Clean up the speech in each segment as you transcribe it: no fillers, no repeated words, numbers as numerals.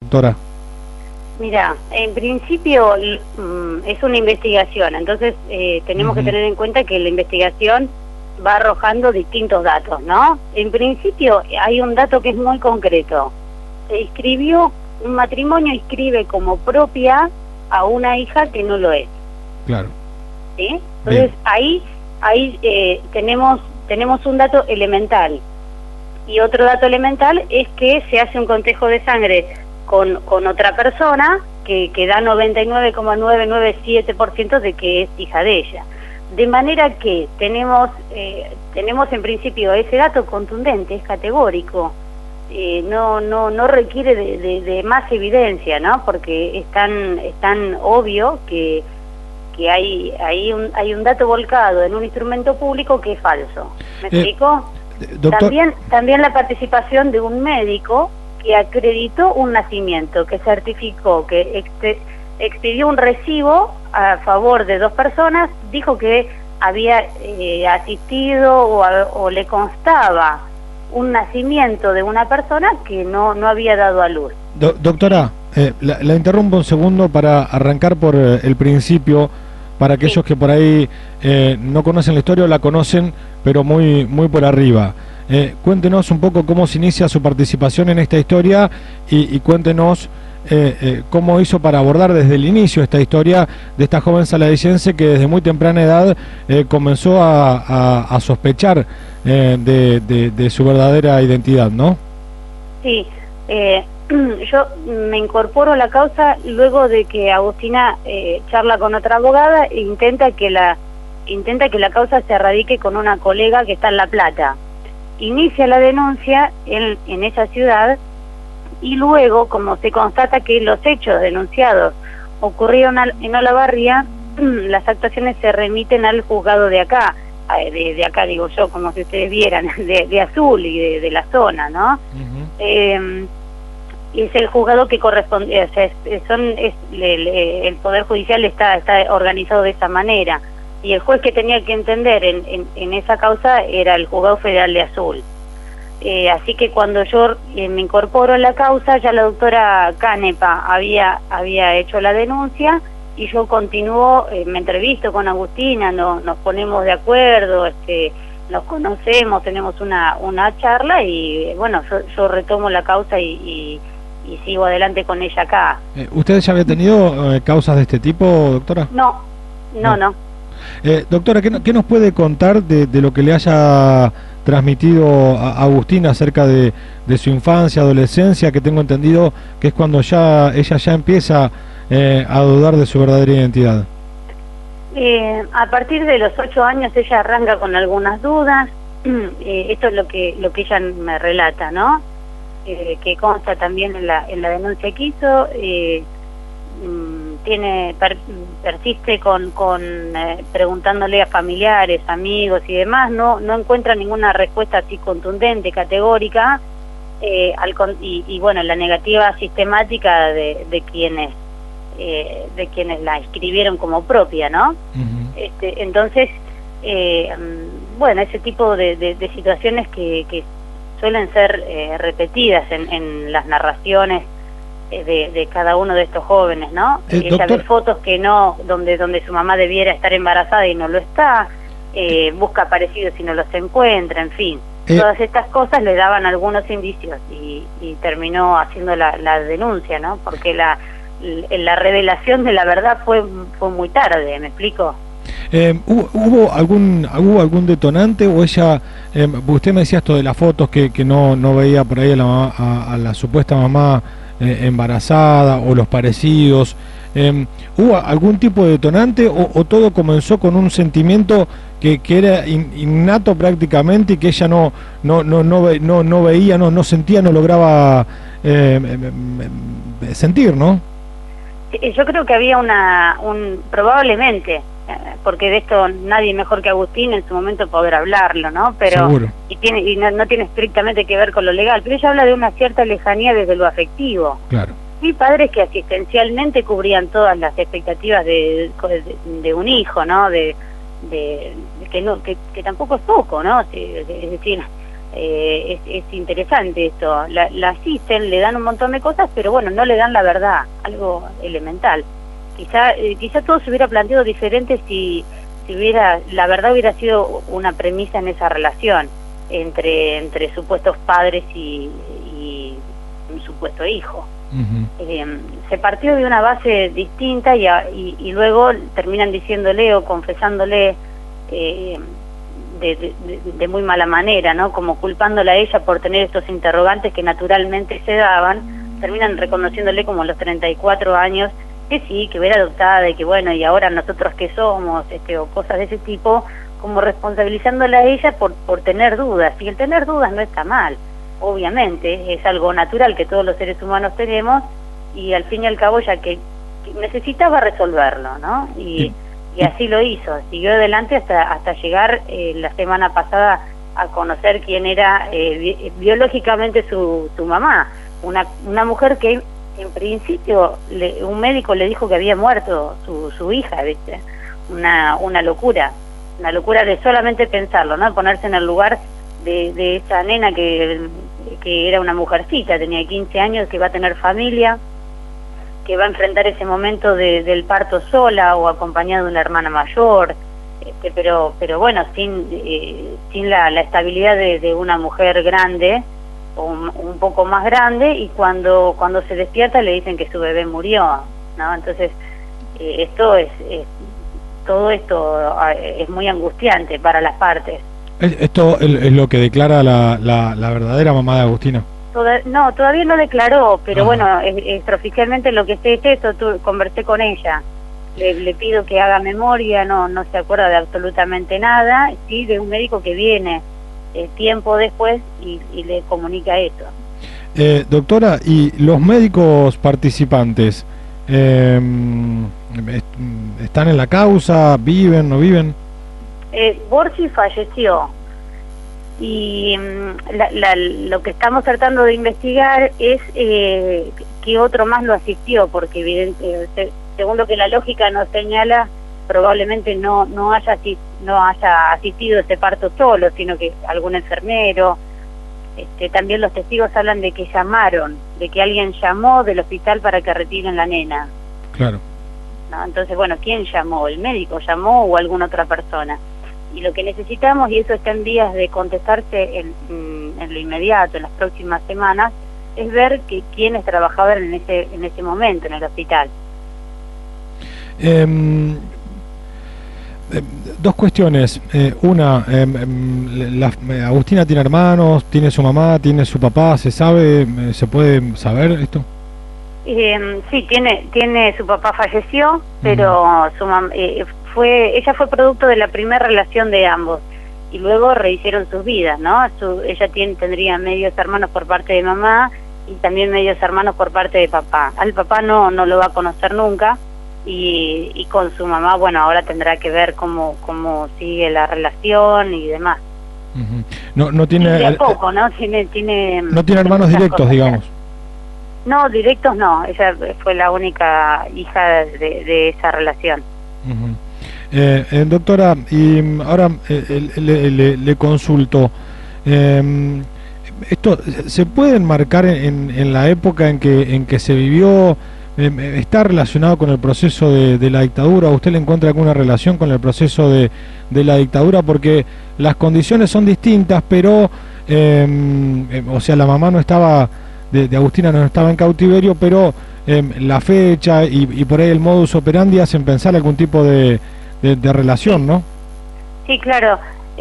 doctora? Mira, en principio es una investigación, entonces tenemos que tener en cuenta que la investigación va arrojando distintos datos, ¿no? En principio hay un dato que es muy concreto. Se inscribió, un matrimonio inscribe como propia a una hija que no lo es. Claro. ¿Sí? Entonces ahí tenemos un dato elemental. Y otro dato elemental es que se hace un cotejo de sangre con otra persona que da 99,997% de que es hija de ella. De manera que tenemos en principio ese dato contundente, es categórico, no requiere de más evidencia, ¿no? Porque es tan obvio que hay un dato volcado en un instrumento público que es falso. ¿Me explico? Doctor... También la participación de un médico que acreditó un nacimiento, que certificó, que expidió un recibo a favor de dos personas, dijo que había asistido o le constaba un nacimiento de una persona que no había dado a luz. Doctora, la interrumpo un segundo para arrancar por el principio, para aquellos que por ahí no conocen la historia o la conocen, pero muy por arriba. Cuéntenos un poco cómo se inicia su participación en esta historia y cuéntenos cómo hizo para abordar desde el inicio esta historia de esta joven saladicense que desde muy temprana edad comenzó a sospechar de su verdadera identidad, ¿no? Sí, yo me incorporo a la causa luego de que Agustina charla con otra abogada e intenta que la causa se erradique con una colega que está en La Plata. Inicia la denuncia en esa ciudad y luego, como se constata que los hechos denunciados ocurrieron en Olavarría, las actuaciones se remiten al juzgado de acá, de acá digo yo, como si ustedes vieran, de Azul y de la zona, ¿no? Y es el juzgado que corresponde, o sea, el Poder Judicial está organizado de esa manera, y el juez que tenía que entender en esa causa era el Juzgado Federal de Azul. Así que cuando yo me incorporo a la causa, ya la doctora Canepa había hecho la denuncia, y yo continúo, me entrevisto con Agustina, nos ponemos de acuerdo, nos conocemos, tenemos una charla, y bueno, yo retomo la causa y sigo adelante con ella acá. ¿Usted ya había tenido causas de este tipo, doctora? No. Doctora, ¿qué nos puede contar de lo que le haya transmitido a Agustina acerca de su infancia, adolescencia, que tengo entendido que es cuando ella ya empieza a dudar de su verdadera identidad? A partir de los 8 años ella arranca con algunas dudas. Esto es lo que ella me relata, ¿no? Que consta también en la denuncia que hizo. Persiste con preguntándole a familiares, amigos y demás, no encuentra ninguna respuesta así contundente, categórica, y bueno, la negativa sistemática de quienes la inscribieron como propia, ¿no? Entonces, bueno, ese tipo de situaciones que suelen ser repetidas en las narraciones de cada uno de estos jóvenes, ¿no? Ella ve fotos que donde su mamá debiera estar embarazada y no lo está, busca parecidos y no los encuentra, en fin. Todas estas cosas le daban algunos indicios y terminó haciendo la denuncia, ¿no? Porque la revelación de la verdad fue muy tarde, ¿me explico? ¿Hubo algún detonante o ella, usted me decía esto de las fotos que no veía por ahí a la supuesta mamá embarazada o los parecidos, ¿hubo algún tipo de detonante o todo comenzó con un sentimiento que era innato prácticamente y que ella no veía, no sentía, no lograba sentir, ¿no? Yo creo que había probablemente, porque de esto nadie mejor que Agustín en su momento poder hablarlo, ¿no? Pero seguro. Y no tiene estrictamente que ver con lo legal, pero ella habla de una cierta lejanía desde lo afectivo. Claro. Vi padres que asistencialmente cubrían todas las expectativas de un hijo, ¿no? Que tampoco es poco, ¿no? Es decir, Es interesante esto, la asisten, le dan un montón de cosas, pero bueno, no le dan la verdad, algo elemental. Quizá todo se hubiera planteado diferente si la verdad hubiera sido una premisa en esa relación entre supuestos padres y un supuesto hijo. Se partió de una base distinta y luego terminan diciéndole o confesándole de muy mala manera, ¿no? Como culpándola a ella por tener estos interrogantes que naturalmente se daban, terminan reconociéndole como a los 34 años que sí, que era adoptada y que bueno, y ahora nosotros qué somos, o cosas de ese tipo, como responsabilizándola a ella por tener dudas. Y el tener dudas no está mal, obviamente, es algo natural que todos los seres humanos tenemos, y al fin y al cabo ya que necesitaba resolverlo, ¿no? Y así lo hizo, siguió adelante hasta llegar la semana pasada a conocer quién era biológicamente su mamá, una mujer que en principio un médico le dijo que había muerto su hija, ¿viste? Una locura de solamente pensarlo, ¿no? Ponerse en el lugar de esa nena que era una mujercita, tenía 15 años, que va a tener familia, que va a enfrentar ese momento del parto sola o acompañada de una hermana mayor, pero bueno, sin la estabilidad de una mujer grande o un poco más grande, y cuando se despierta le dicen que su bebé murió, ¿no? Entonces todo esto es muy angustiante para las partes. Esto es lo que declara la verdadera mamá de Agustina. No, todavía no declaró, pero bueno, extraoficialmente lo que sé es esto. Conversé con ella, le pido que haga memoria, no se acuerda de absolutamente nada, sí, de un médico que viene tiempo después y le comunica eso. Doctora, ¿y los médicos participantes están en la causa? ¿Viven, no viven? Borsi falleció. Y lo que estamos tratando de investigar es qué otro más lo asistió, porque según lo que la lógica nos señala, probablemente no haya asistido ese parto solo, sino que algún enfermero. También los testigos hablan de que llamaron, de que alguien llamó del hospital para que retiren la nena. Claro. ¿No? Entonces, bueno, ¿quién llamó? ¿El médico llamó o alguna otra persona? Y lo que necesitamos, y eso está en vías de contestarse en lo inmediato, en las próximas semanas, es ver quiénes trabajaban en ese momento en el hospital. Dos cuestiones. Una, Agustina tiene hermanos, tiene su mamá, tiene su papá, ¿se sabe, se puede saber esto? Sí, tiene su papá falleció, pero su mamá ella fue producto de la primera relación de ambos y luego rehicieron sus vidas, ¿no? Ella tendría medios hermanos por parte de mamá y también medios hermanos por parte de papá. Al papá no lo va a conocer nunca y con su mamá, bueno, ahora tendrá que ver cómo sigue la relación y demás. No tiene de a poco, ¿no? Tiene no tiene hermanos directos, digamos. No, directos no. Ella fue la única hija de esa relación. Doctora, y ahora le consulto, ¿esto se puede enmarcar en la época en que se vivió? ¿Está relacionado con el proceso de la dictadura? ¿Usted le encuentra alguna relación con el proceso de la dictadura? Porque las condiciones son distintas, pero, o sea, la mamá no estaba, de Agustina no estaba en cautiverio, pero la fecha y por ahí el modus operandi hacen pensar algún tipo de relación, ¿no? Sí, claro.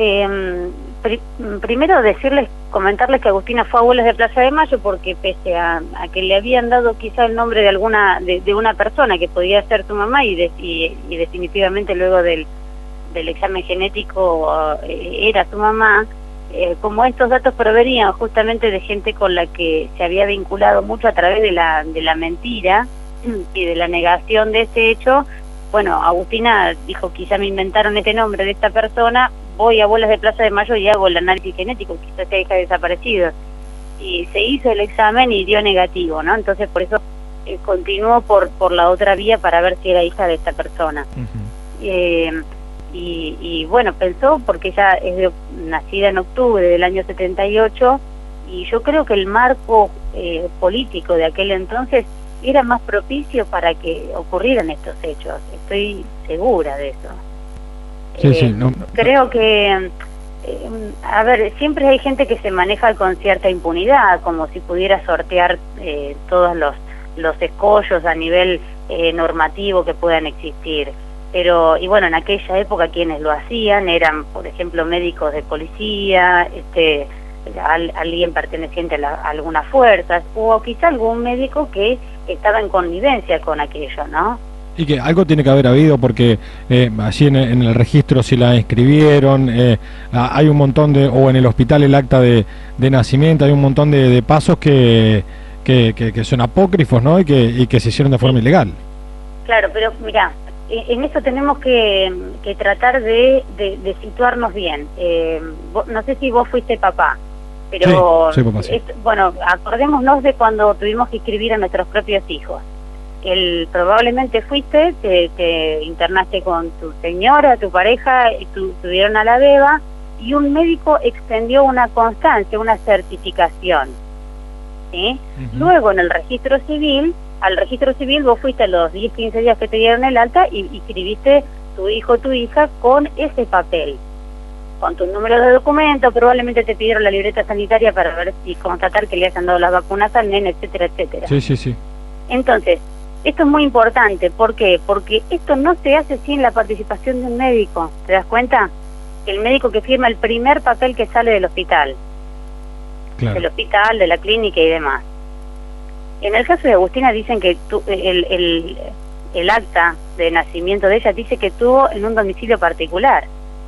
Primero comentarles que Agustina fue a Abuelas de Plaza de Mayo porque pese a que le habían dado quizá el nombre de una persona que podía ser su mamá y definitivamente luego del examen genético era su mamá, como estos datos provenían justamente de gente con la que se había vinculado mucho a través de la mentira y de la negación de ese hecho. Bueno, Agustina dijo, quizá me inventaron este nombre de esta persona, voy a Abuelas de Plaza de Mayo y hago el análisis genético, quizás sea hija desaparecida. Y se hizo el examen y dio negativo, ¿no? Entonces por eso continuó por la otra vía para ver si era hija de esta persona. y bueno, pensó, porque ella es nacida en octubre del año 78, y yo creo que el marco político de aquel entonces era más propicio para que ocurrieran estos hechos. Estoy segura de eso. Sí, creo que, a ver, siempre hay gente que se maneja con cierta impunidad, como si pudiera sortear todos los escollos a nivel normativo que puedan existir. Pero, y bueno, en aquella época quienes lo hacían eran, por ejemplo, médicos de policía, alguien perteneciente a algunas fuerzas, o quizá algún médico que estaba en connivencia con aquello, ¿no? Y que algo tiene que haber habido, porque allí en el registro si la inscribieron, hay un montón de, o en el hospital el acta de nacimiento, hay un montón de pasos que son apócrifos, ¿no? Y que se hicieron de forma ilegal. Claro, pero mira, en eso tenemos que tratar de situarnos bien. No sé si vos fuiste papá, pero sí, soy papá, sí. Bueno, acordémonos de cuando tuvimos que inscribir a nuestros propios hijos. Probablemente fuiste, te internaste con tu señora, tu pareja, tuvieron a la beba, y un médico extendió una constancia, una certificación, ¿sí? Luego en el registro civil, al registro civil vos fuiste a los 10, 15 días que te dieron el alta y inscribiste tu hijo o tu hija con ese papel, con tu número de documento. Probablemente te pidieron la libreta sanitaria para ver si constatar que le hayan dado las vacunas al nene, etcétera, etcétera. Sí. Entonces, esto es muy importante. ¿Por qué? Porque esto no se hace sin la participación de un médico. ¿Te das cuenta? El médico que firma el primer papel que sale del hospital. Claro. Del hospital, de la clínica y demás. En el caso de Agustina dicen que el acta de nacimiento de ella dice que tuvo en un domicilio particular.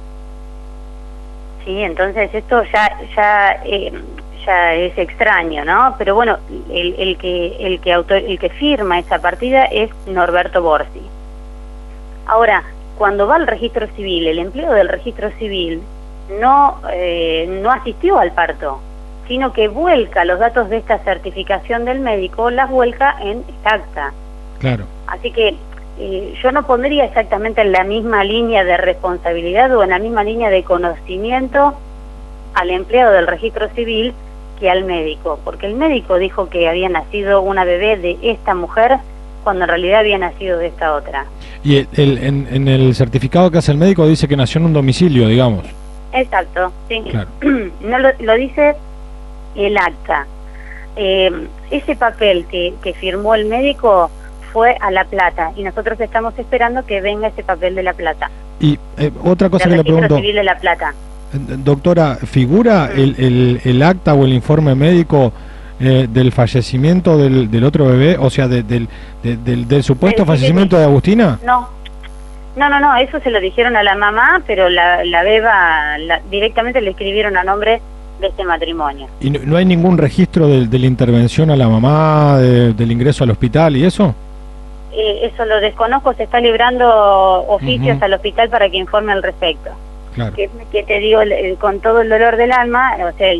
Sí, entonces esto ya es extraño, ¿no? Pero bueno, el que firma esa partida es Norberto Borsi. Ahora, cuando va al registro civil, el empleado del registro civil no asistió al parto, sino que vuelca los datos de esta certificación del médico, las vuelca en esta acta. Claro. Así que yo no pondría exactamente en la misma línea de responsabilidad o en la misma línea de conocimiento al empleado del registro civil que al médico, porque el médico dijo que había nacido una bebé de esta mujer cuando en realidad había nacido de esta otra. Y en el certificado que hace el médico dice que nació en un domicilio, digamos. Exacto, sí. Claro. No lo dice el acta. Ese papel que firmó el médico fue a La Plata y nosotros estamos esperando que venga ese papel de La Plata. Y otra cosa que le pregunto, civil de La Plata. Doctora, ¿figura el acta o el informe médico del fallecimiento del otro bebé? O sea, del supuesto fallecimiento de Agustina. No, eso se lo dijeron a la mamá, pero la beba directamente le escribieron a nombre de este matrimonio. ¿Y no hay ningún registro de la intervención a la mamá, del ingreso al hospital y eso? Eso lo desconozco, se está librando oficios al hospital para que informe al respecto. Claro. Que te digo, con todo el dolor del alma, o sea,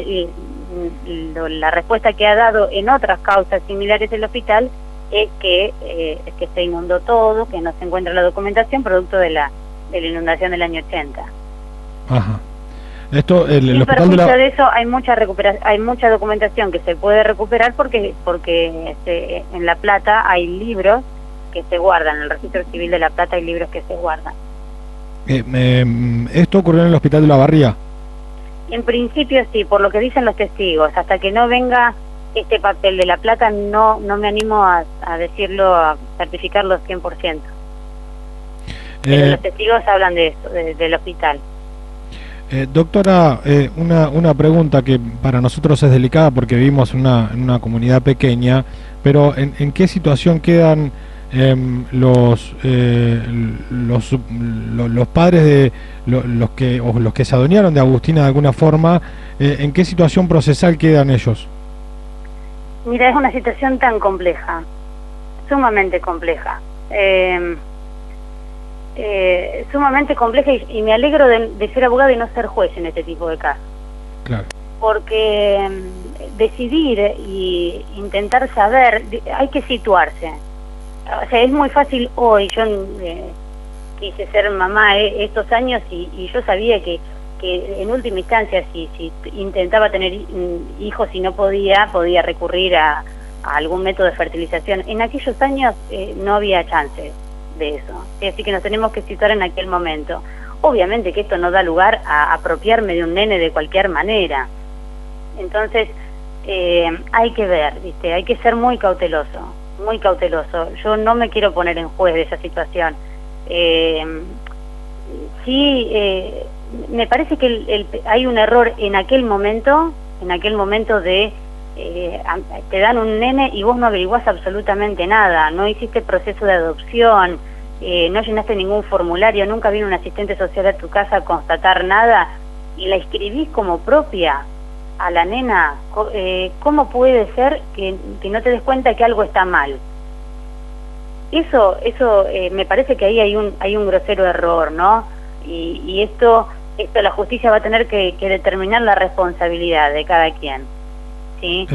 la respuesta que ha dado en otras causas similares del hospital es que se inundó todo, que no se encuentra la documentación producto de la inundación del año 80. Ajá. Esto, el hospital de eso hay mucha documentación que se puede recuperar porque en La Plata hay libros que se guardan, en el registro civil de La Plata hay libros que se guardan. ¿Esto ocurrió en el hospital de La Barría? En principio sí, por lo que dicen los testigos. Hasta que no venga este papel de La Plata no me animo a decirlo, a certificarlo 100%. Pero los testigos hablan de eso, del hospital. Doctora, una pregunta que para nosotros es delicada porque vivimos en una comunidad pequeña, pero ¿en qué situación quedan los padres de los que se adueñaron de Agustina de alguna forma? ¿En qué situación procesal quedan ellos? Mira, es una situación tan compleja, sumamente compleja. Sumamente compleja y me alegro de ser abogada y no ser juez en este tipo de casos. Claro. Porque decidir y intentar saber, hay que situarse. O sea, es muy fácil hoy, yo quise ser mamá estos años y yo sabía que en última instancia si intentaba tener hijos y no podía recurrir a algún método de fertilización. En aquellos años no había chance de eso, así que nos tenemos que situar en aquel momento. Obviamente que esto no da lugar a apropiarme de un nene de cualquier manera, entonces hay que ver, ¿viste? Hay que ser muy cauteloso, muy cauteloso. Yo no me quiero poner en juez de esa situación. Me parece que hay un error en aquel momento de te dan un nene y vos no averiguás absolutamente nada, no hiciste proceso de adopción, no llenaste ningún formulario, nunca vino un asistente social a tu casa a constatar nada y la inscribís como propia a la nena. ¿Cómo puede ser que no te des cuenta que algo está mal? Eso me parece que ahí hay un grosero error, ¿no? Y esto la justicia va a tener que determinar la responsabilidad de cada quien, ¿sí?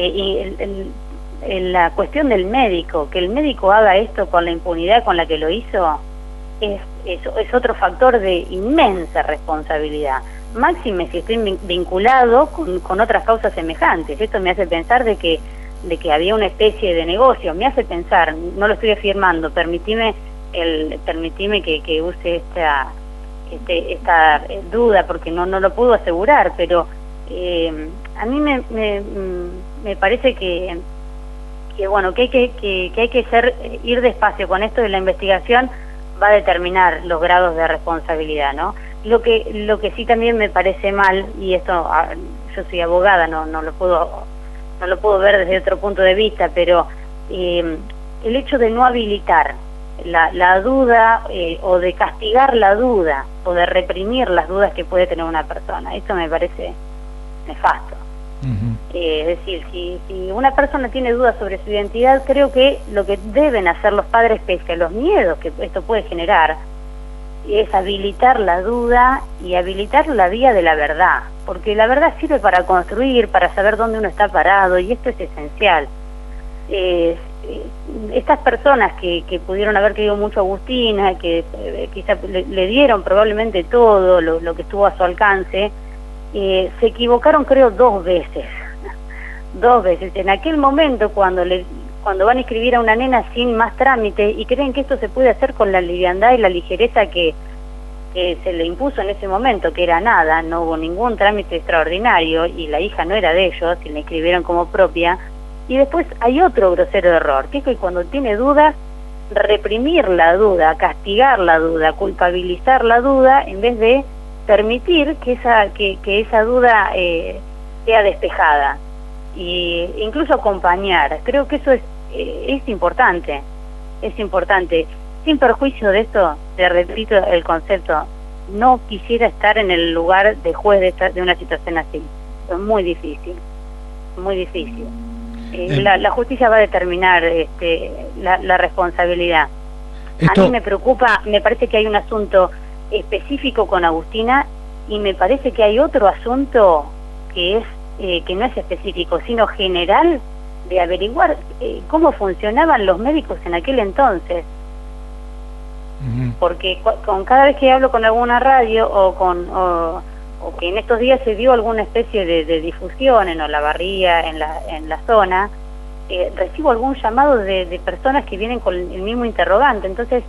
La cuestión del médico, que el médico haga esto con la impunidad con la que lo hizo, es otro factor de inmensa responsabilidad. Máxime si estoy vinculado con otras causas semejantes. Esto me hace pensar de que había una especie de negocio, me hace pensar, no lo estoy afirmando, permitime que use esta duda porque no lo puedo asegurar, pero a mí me parece que bueno, que hay que ir despacio con esto de la investigación. Va a determinar los grados de responsabilidad, ¿no? Lo que sí también me parece mal, y esto yo soy abogada, no lo puedo ver desde otro punto de vista, pero el hecho de no habilitar la duda o de castigar la duda o de reprimir las dudas que puede tener una persona, esto me parece nefasto. Es decir, si una persona tiene dudas sobre su identidad, creo que lo que deben hacer los padres, pese a los miedos que esto puede generar, es habilitar la duda y habilitar la vía de la verdad, porque la verdad sirve para construir, para saber dónde uno está parado, y esto es esencial. Estas personas que pudieron haber querido mucho a Agustina, que quizá le dieron probablemente todo lo que estuvo a su alcance, se equivocaron creo dos veces. En aquel momento cuando van a inscribir a una nena sin más trámite y creen que esto se puede hacer con la liviandad y la ligereza que se le impuso en ese momento, que era nada, no hubo ningún trámite extraordinario y la hija no era de ellos y la inscribieron como propia. Y después hay otro grosero error, que es que cuando tiene dudas, reprimir la duda, castigar la duda, culpabilizar la duda, en vez de permitir que esa duda sea despejada, y incluso acompañar. Creo que eso es importante, sin perjuicio de esto. Te repito el concepto, no quisiera estar en el lugar de juez de una situación así, es muy difícil. La justicia va a determinar la responsabilidad. A mí me preocupa, me parece que hay un asunto específico con Agustina, y me parece que hay otro asunto que no es específico, sino general, de averiguar cómo funcionaban los médicos en aquel entonces. Porque con cada vez que hablo con alguna radio o que en estos días se dio alguna especie de difusión en Olavarría, en la zona, recibo algún llamado de personas que vienen con el mismo interrogante. Entonces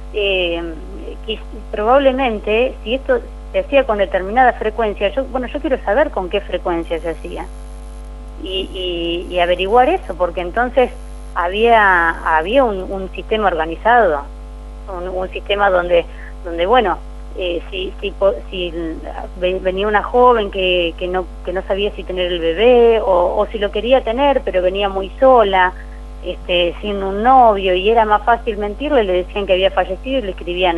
probablemente si esto se hacía con determinada frecuencia, yo quiero saber con qué frecuencia se hacía y averiguar eso, porque entonces había un sistema organizado, un sistema donde bueno, si venía una joven que no sabía si tener el bebé o si lo quería tener pero venía muy sola, sin un novio, y era más fácil mentirle, le decían que había fallecido y le escribían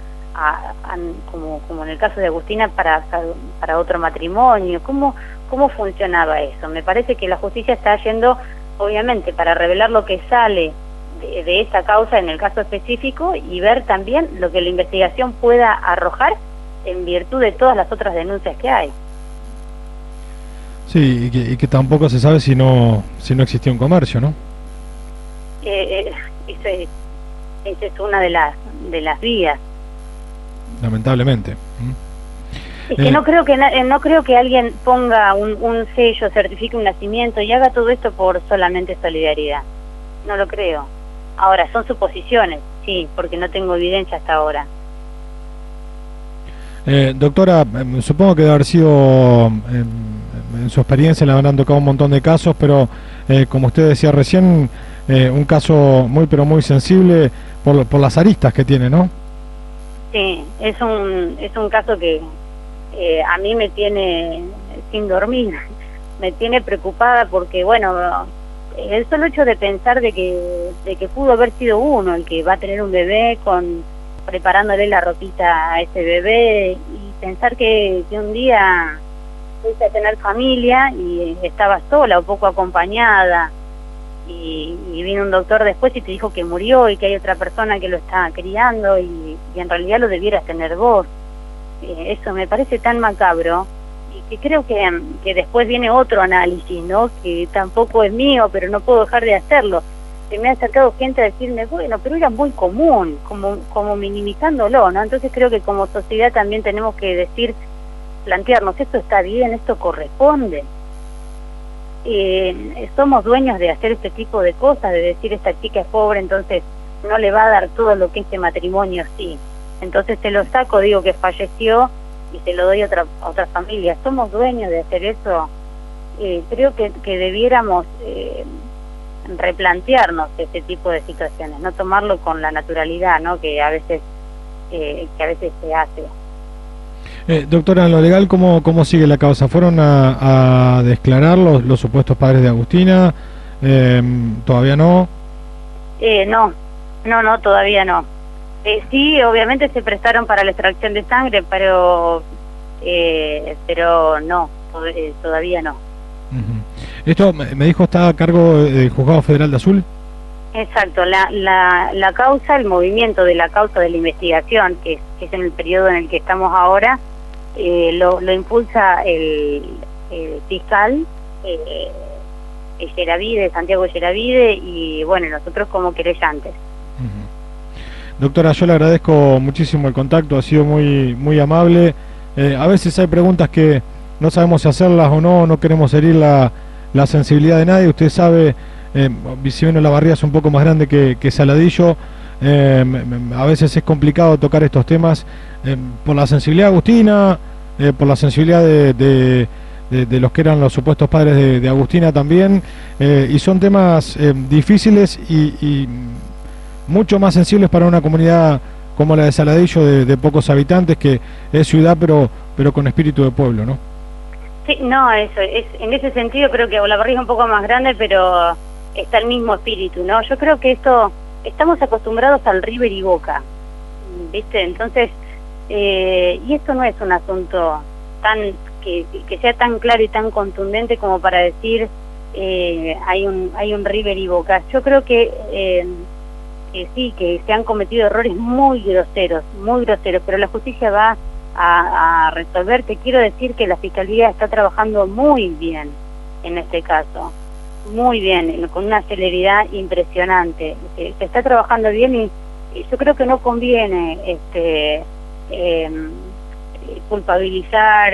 como en el caso de Agustina para otro matrimonio. ¿Cómo funcionaba eso? Me parece que la justicia está yendo, obviamente, para revelar lo que sale de esa causa en el caso específico, y ver también lo que la investigación pueda arrojar en virtud de todas las otras denuncias que hay. Sí, y que tampoco se sabe si no existía un comercio, ¿no? Esa es una de las vías. lamentablemente. Es que no creo que alguien ponga un sello, certifique un nacimiento y haga todo esto por solamente solidaridad. No lo creo. Ahora, son suposiciones, sí, porque no tengo evidencia hasta ahora. Doctora, supongo que debe haber sido, en su experiencia le habrán tocado un montón de casos, pero como usted decía recién, un caso muy pero muy sensible por las aristas que tiene, ¿no? Sí, es un caso que a mí me tiene sin dormir, me tiene preocupada porque, bueno, el solo hecho de pensar de que pudo haber sido uno el que va a tener un bebé preparándole la ropita a ese bebé, y pensar que un día fuiste a tener familia y estabas sola o poco acompañada, y vino un doctor después y te dijo que murió y que hay otra persona que lo está criando y en realidad lo debieras tener vos. Eso me parece tan macabro, y que creo que después viene otro análisis, ¿no? Que tampoco es mío, pero no puedo dejar de hacerlo. Se me ha acercado gente a decirme, bueno, pero era muy común, como minimizándolo, ¿no? Entonces creo que como sociedad también tenemos que plantearnos, esto está bien, esto corresponde. Somos dueños de hacer este tipo de cosas, de decir esta chica es pobre, entonces no le va a dar todo lo que este matrimonio sí. Entonces te lo saco, digo que falleció y se lo doy a otra familia. Somos dueños de hacer eso. Creo que debiéramos replantearnos este tipo de situaciones, no tomarlo con la naturalidad, ¿no? que a veces se hace. Doctora, en lo legal, ¿cómo sigue la causa? ¿Fueron a declarar los supuestos padres de Agustina? ¿Todavía no? No, todavía no. Sí, obviamente se prestaron para la extracción de sangre, pero no, todavía no. Esto, me dijo, está a cargo del Juzgado Federal de Azul. Exacto, la causa, el movimiento de la causa de la investigación, que es en el periodo en el que estamos ahora, lo impulsa el fiscal Santiago Yeravide, y bueno, nosotros como querellantes. Doctora, yo le agradezco muchísimo el contacto, ha sido muy amable. A veces hay preguntas que no sabemos si hacerlas o no queremos herir la sensibilidad de nadie. Usted sabe, si bien la barriga es un poco más grande que Saladillo, a veces es complicado tocar estos temas por la sensibilidad de Agustina, por la sensibilidad de los que eran los supuestos padres de Agustina también, y son temas difíciles y mucho más sensibles para una comunidad como la de Saladillo, de pocos habitantes, que es ciudad pero con espíritu de pueblo, ¿no? Sí, no, eso es, en ese sentido creo que Olavarría es un poco más grande, pero está el mismo espíritu, ¿no? Yo creo que estamos acostumbrados al River y Boca, ¿viste? Entonces, y esto no es un asunto que sea tan claro y tan contundente como para decir hay un River y Boca. Yo creo que sí, que se han cometido errores muy groseros, pero la justicia va a resolver. Te quiero decir que la Fiscalía está trabajando muy bien en este caso, muy bien, con una celeridad impresionante. Se está trabajando bien y yo creo que no conviene culpabilizar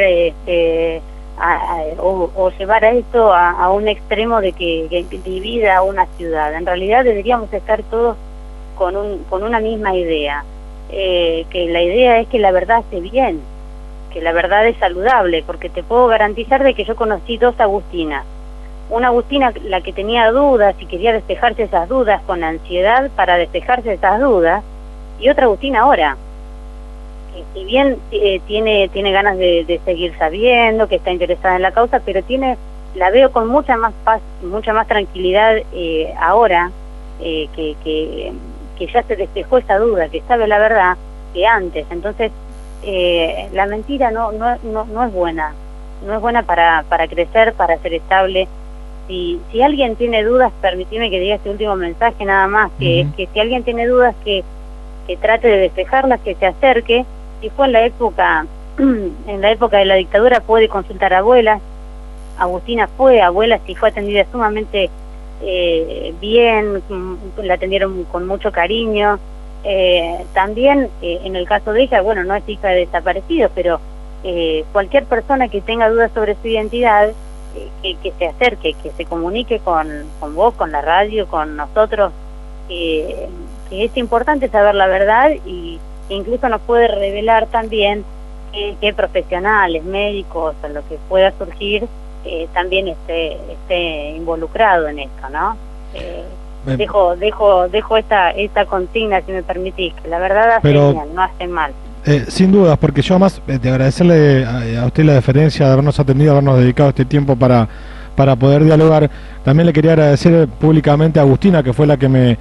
o llevar a esto a un extremo de que divida a una ciudad. En realidad deberíamos estar todos con una misma idea, que la idea es que la verdad esté bien, que la verdad es saludable, porque te puedo garantizar de que yo conocí dos Agustinas. Una Agustina, la que tenía dudas y quería despejarse esas dudas, con ansiedad para despejarse esas dudas, y otra Agustina ahora, que si bien tiene ganas de seguir sabiendo, que está interesada en la causa, pero la veo con mucha más paz, mucha más tranquilidad ahora, que ya se despejó esa duda, que sabe la verdad, que antes. Entonces, la mentira no es buena, no es buena para crecer, para ser estable. Si alguien tiene dudas, permíteme que diga este último mensaje nada más, que si alguien tiene dudas, que trate de despejarlas, que se acerque. Si fue en la época de la dictadura, puede consultar a abuelas. Agustina fue abuela y fue atendida sumamente bien, la atendieron con mucho cariño, También en el caso de ella, bueno, no es hija de desaparecidos, pero cualquier persona que tenga dudas sobre su identidad, que se acerque, que se comunique con vos, con la radio, con nosotros, que es importante saber la verdad y incluso nos puede revelar también que profesionales, médicos o lo que pueda surgir también esté involucrado en esto, ¿no? Dejo esta consigna, si me permitís, que la verdad hace bien, no hace mal. Sin dudas, porque yo además de agradecerle a usted la deferencia de habernos atendido, habernos dedicado este tiempo para poder dialogar, también le quería agradecer públicamente a Agustina, que fue la que me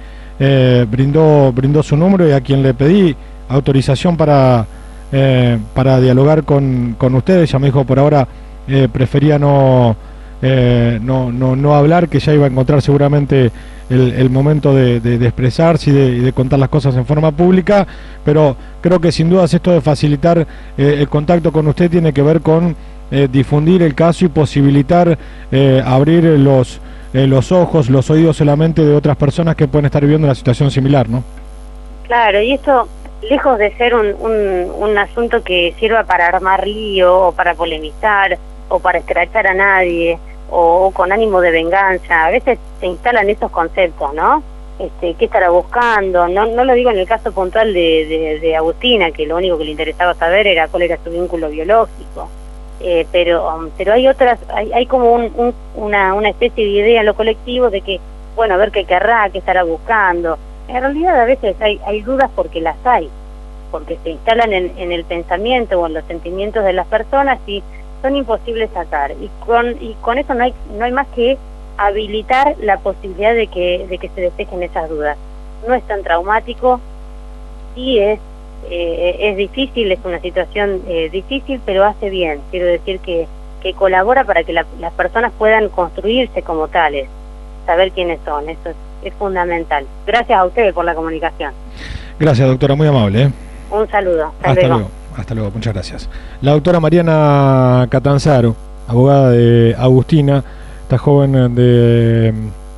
brindó su número y a quien le pedí autorización para dialogar con ustedes. Ya me dijo por ahora prefería no hablar, que ya iba a encontrar seguramente el momento de expresarse y de contar las cosas en forma pública, pero creo que sin dudas esto de facilitar el contacto con usted tiene que ver con difundir el caso y posibilitar abrir los ojos, los oídos solamente de otras personas que pueden estar viviendo una situación similar, ¿no? Claro, y esto, lejos de ser un asunto que sirva para armar lío o para polemizar o para escrachar a nadie o con ánimo de venganza, a veces se instalan esos conceptos, ¿no? ¿Qué estará buscando? No lo digo en el caso puntual de Agustina, que lo único que le interesaba saber era cuál era su vínculo biológico, pero hay otras, hay como una especie de idea en lo colectivo de que, bueno, a ver qué querrá, qué estará buscando. En realidad a veces hay dudas porque las hay, porque se instalan en el pensamiento o en los sentimientos de las personas y son imposibles sacar, y con eso no hay más que habilitar la posibilidad de que se despejen esas dudas. No es tan traumático, sí es difícil, es una situación difícil, pero hace bien. Quiero decir que colabora para que las personas puedan construirse como tales, saber quiénes son, eso es fundamental. Gracias a ustedes por la comunicación. Gracias, doctora, muy amable. Un saludo. Hasta luego. Hasta luego, muchas gracias. La doctora Mariana Catanzaro, abogada de Agustina, esta joven de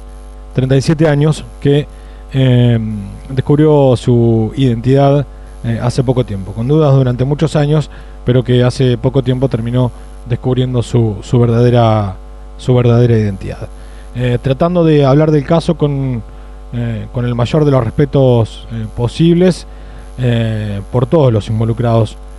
37 años que descubrió su identidad hace poco tiempo, con dudas durante muchos años, pero que hace poco tiempo terminó descubriendo su verdadera identidad. Tratando de hablar del caso con el mayor de los respetos posibles por todos los involucrados